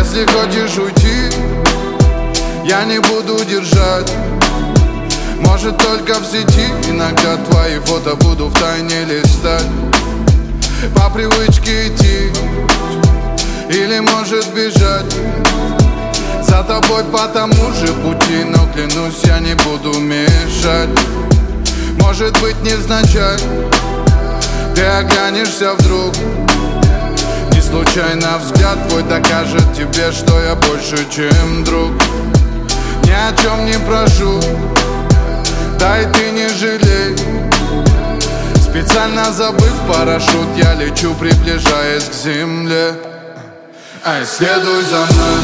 Если хочешь уйти, я не буду держать. Может, только в сети иногда твои фото буду втайне листать. По привычке идти или может бежать за тобой по тому же пути, но клянусь, я не буду мешать. Может быть, невзначай ты оглянешься вдруг, не случайно взгляд твой докажет тебе, что я больше, чем друг. Ни о чем не прошу, дай ты не жалей. Специально забыв парашют, я лечу, приближаясь к земле. Ай, следуй за мной,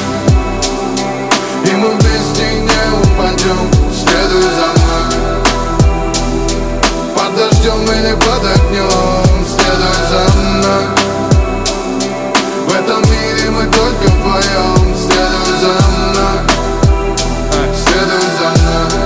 и мы вместе не упадем. Следуй за мной, под дождем или под огнем. Следуй за мной, в этом мире мы только вдвоем. Следуй за мной, следуй за мной.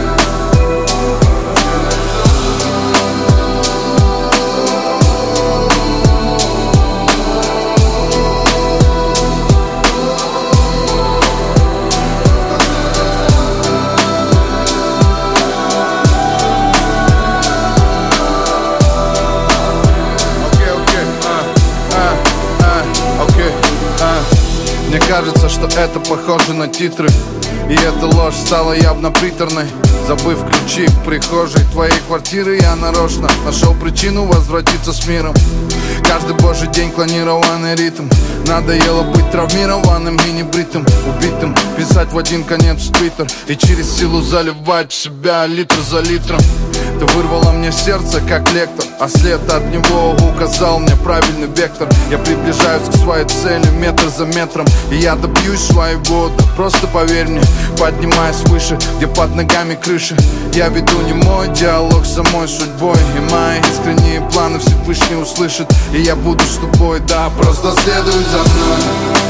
Мне кажется, что это похоже на титры, и эта ложь стала явно приторной. Забыв ключи в прихожей твоей квартиры, я нарочно нашел причину возвратиться с миром. Каждый божий день клонированный ритм. Надоело быть травмированным и небритым, убитым, писать в один конец в твиттер и через силу заливать в себя литр за литром. Ты вырвала мне сердце, как лектор, а след от него указал мне правильный вектор. Я приближаюсь к своей цели метр за метром, и я добьюсь своего, да просто поверь мне. Поднимаясь выше, где под ногами крыши, я веду не мой диалог с самой судьбой, и мои искренние планы Всевышний услышит, и я буду с тобой, да, просто следуй за мной,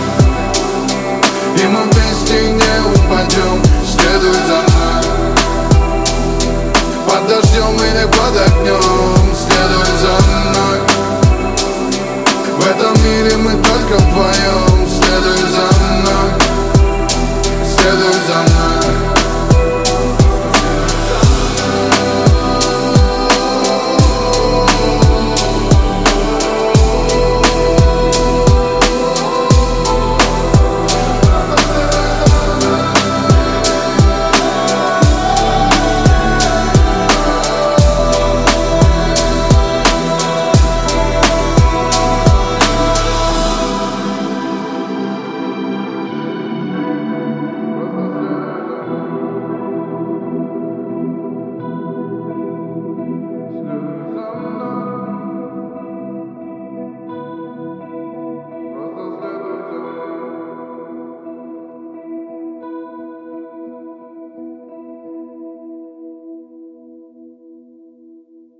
и мы вместе не упадем. Следуй за мной, под дождем или под огнем.